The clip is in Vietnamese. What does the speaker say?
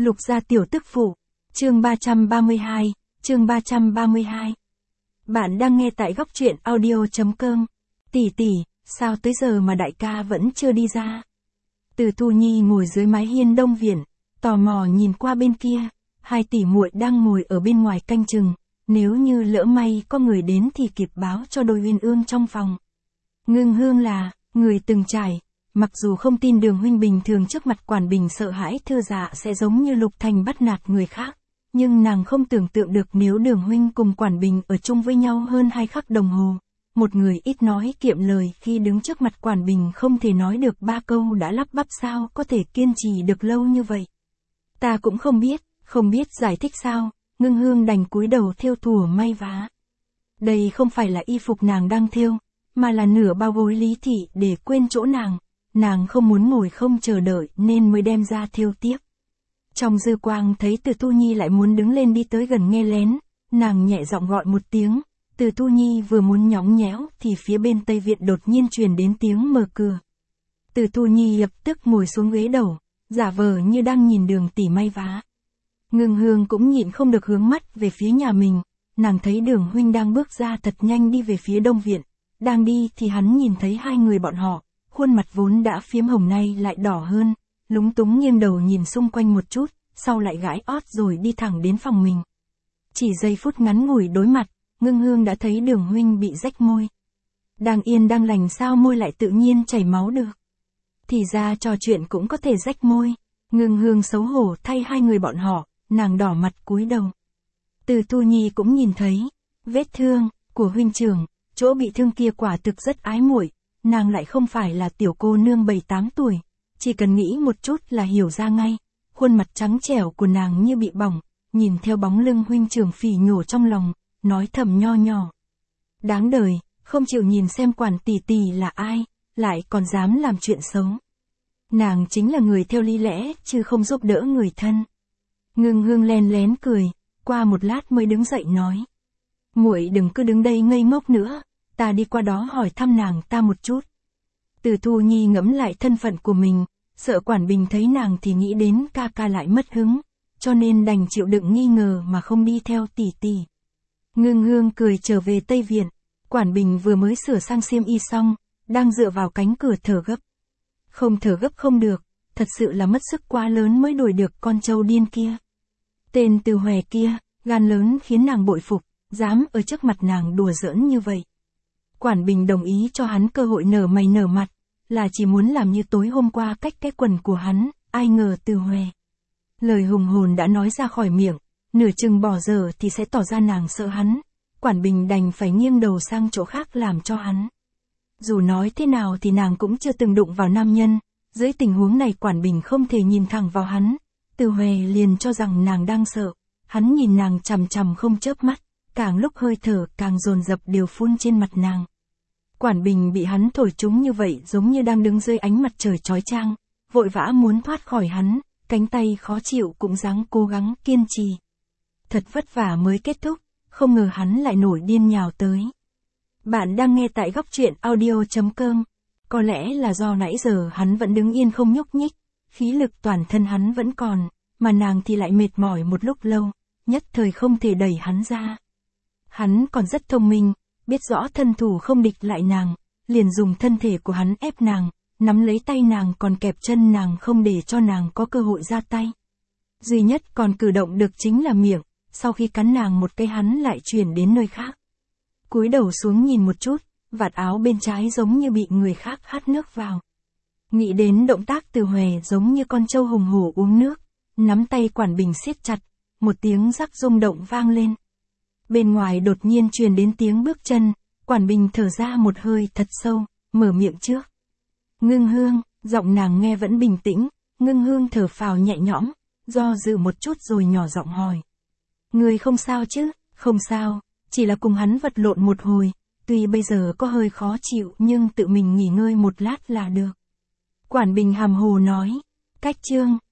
Lục gia tiểu tức phụ. Chương 332, chương 332. Bạn đang nghe tại góc truyện audio.com. Tỷ, sao tới giờ mà đại ca vẫn chưa đi ra? Từ Thu Nhi ngồi dưới mái hiên đông viện, tò mò nhìn qua bên kia, hai tỷ muội đang ngồi ở bên ngoài canh chừng, nếu như lỡ may có người đến thì kịp báo cho đôi uyên ương trong phòng. Ngưng Hương là người từng trải, mặc dù không tin Đường huynh bình thường trước mặt Quản Bình sợ hãi thưa dạ sẽ giống như Lục Thành bắt nạt người khác, nhưng nàng không tưởng tượng được nếu Đường huynh cùng Quản Bình ở chung với nhau hơn 2 khắc đồng hồ. Một người ít nói kiệm lời khi đứng trước mặt Quản Bình không thể nói được 3 câu đã lắp bắp sao có thể kiên trì được lâu như vậy. Ta cũng không biết giải thích sao, Ngưng Hương đành cúi đầu thêu thùa may vá. Đây không phải là y phục nàng đang thêu, mà là nửa bao gối Lý Thị để quên chỗ nàng không muốn ngồi không chờ đợi nên mới đem ra thêu tiếp. Trong dư quang thấy Từ Thu Nhi lại muốn đứng lên đi tới gần nghe lén, nàng nhẹ giọng gọi một tiếng. Từ Thu Nhi vừa muốn nhõng nhẽo thì phía bên Tây Viện đột nhiên truyền đến tiếng mở cửa. Từ Thu Nhi lập tức ngồi xuống ghế đầu, giả vờ như đang nhìn Đường tỷ may vá. Ngưng Hương cũng nhịn không được hướng mắt về phía nhà mình, nàng thấy Đường huynh đang bước ra thật nhanh đi về phía Đông Viện. Đang đi thì hắn nhìn thấy hai người bọn họ, khuôn mặt vốn đã phiếm hồng nay lại đỏ hơn, lúng túng nghiêng đầu nhìn xung quanh một chút, sau lại gãi ót rồi đi thẳng đến phòng mình. Chỉ giây phút ngắn ngủi đối mặt, Ngưng Hương đã thấy Đường huynh bị rách môi. Đang yên đang lành sao môi lại tự nhiên chảy máu được. Thì ra trò chuyện cũng có thể rách môi. Ngưng Hương xấu hổ thay hai người bọn họ, nàng đỏ mặt cúi đầu. Từ Thu Nhi cũng nhìn thấy vết thương của huynh trưởng, chỗ bị thương kia quả thực rất ái muội, nàng lại không phải là tiểu cô nương 7-8 tuổi, chỉ cần nghĩ một chút là hiểu ra ngay. Khuôn mặt trắng trẻo của nàng như bị bỏng, nhìn theo bóng lưng huynh trưởng phỉ nhổ trong lòng, nói thầm nho nhỏ. Đáng đời, không chịu nhìn xem Quản tỷ là ai, lại còn dám làm chuyện xấu. Nàng chính là người theo lý lẽ, chứ không giúp đỡ người thân. Ngưng Hương len lén cười, qua một lát mới đứng dậy nói. Muội đừng cứ đứng đây ngây ngốc nữa, ta đi qua đó hỏi thăm nàng ta một chút. Từ Thu Nhi ngẫm lại thân phận của mình, sợ Quản Bình thấy nàng thì nghĩ đến ca lại mất hứng, cho nên đành chịu đựng nghi ngờ mà không đi theo tỷ. Ngưng Hương cười trở về Tây Viện, Quản Bình vừa mới sửa sang xiêm y xong, đang dựa vào cánh cửa thở gấp. Không thở gấp không được, thật sự là mất sức quá lớn mới đuổi được con trâu điên kia. Tên Từ Hòe kia, gan lớn khiến nàng bội phục, dám ở trước mặt nàng đùa giỡn như vậy. Quản Bình đồng ý cho hắn cơ hội nở mày nở mặt, là chỉ muốn làm như tối hôm qua cách cái quần của hắn, ai ngờ Từ Hòe. Lời hùng hồn đã nói ra khỏi miệng, nửa chừng bỏ dở thì sẽ tỏ ra nàng sợ hắn, Quản Bình đành phải nghiêng đầu sang chỗ khác làm cho hắn. Dù nói thế nào thì nàng cũng chưa từng đụng vào nam nhân, dưới tình huống này Quản Bình không thể nhìn thẳng vào hắn. Từ Hòe liền cho rằng nàng đang sợ, hắn nhìn nàng chằm chằm không chớp mắt, càng lúc hơi thở càng dồn dập đều phun trên mặt nàng. Quản Bình bị hắn thổi trúng như vậy giống như đang đứng dưới ánh mặt trời chói chang, vội vã muốn thoát khỏi hắn, cánh tay khó chịu cũng dáng cố gắng kiên trì. Thật vất vả mới kết thúc, không ngờ hắn lại nổi điên nhào tới. Bạn đang nghe tại góc truyện audio.com. Có lẽ là do nãy giờ hắn vẫn đứng yên không nhúc nhích, khí lực toàn thân hắn vẫn còn, mà nàng thì lại mệt mỏi một lúc lâu, nhất thời không thể đẩy hắn ra. Hắn còn rất thông minh, biết rõ thân thủ không địch lại nàng, liền dùng thân thể của hắn ép nàng, nắm lấy tay nàng còn kẹp chân nàng không để cho nàng có cơ hội ra tay. Duy nhất còn cử động được chính là miệng, sau khi cắn nàng một cái hắn lại chuyển đến nơi khác. Cúi đầu xuống nhìn một chút, vạt áo bên trái giống như bị người khác hắt nước vào. Nghĩ đến động tác Từ Hòe giống như con trâu hùng hổ uống nước, nắm tay Quản Bình siết chặt, một tiếng rắc rung động vang lên. Bên ngoài đột nhiên truyền đến tiếng bước chân, Quản Bình thở ra một hơi thật sâu, mở miệng trước. Ngưng Hương, giọng nàng nghe vẫn bình tĩnh, Ngưng Hương thở phào nhẹ nhõm, do dự một chút rồi nhỏ giọng hỏi. Người không sao chứ? Không sao, chỉ là cùng hắn vật lộn một hồi, tuy bây giờ có hơi khó chịu nhưng tự mình nghỉ ngơi một lát là được. Quản Bình hàm hồ nói, cách chương,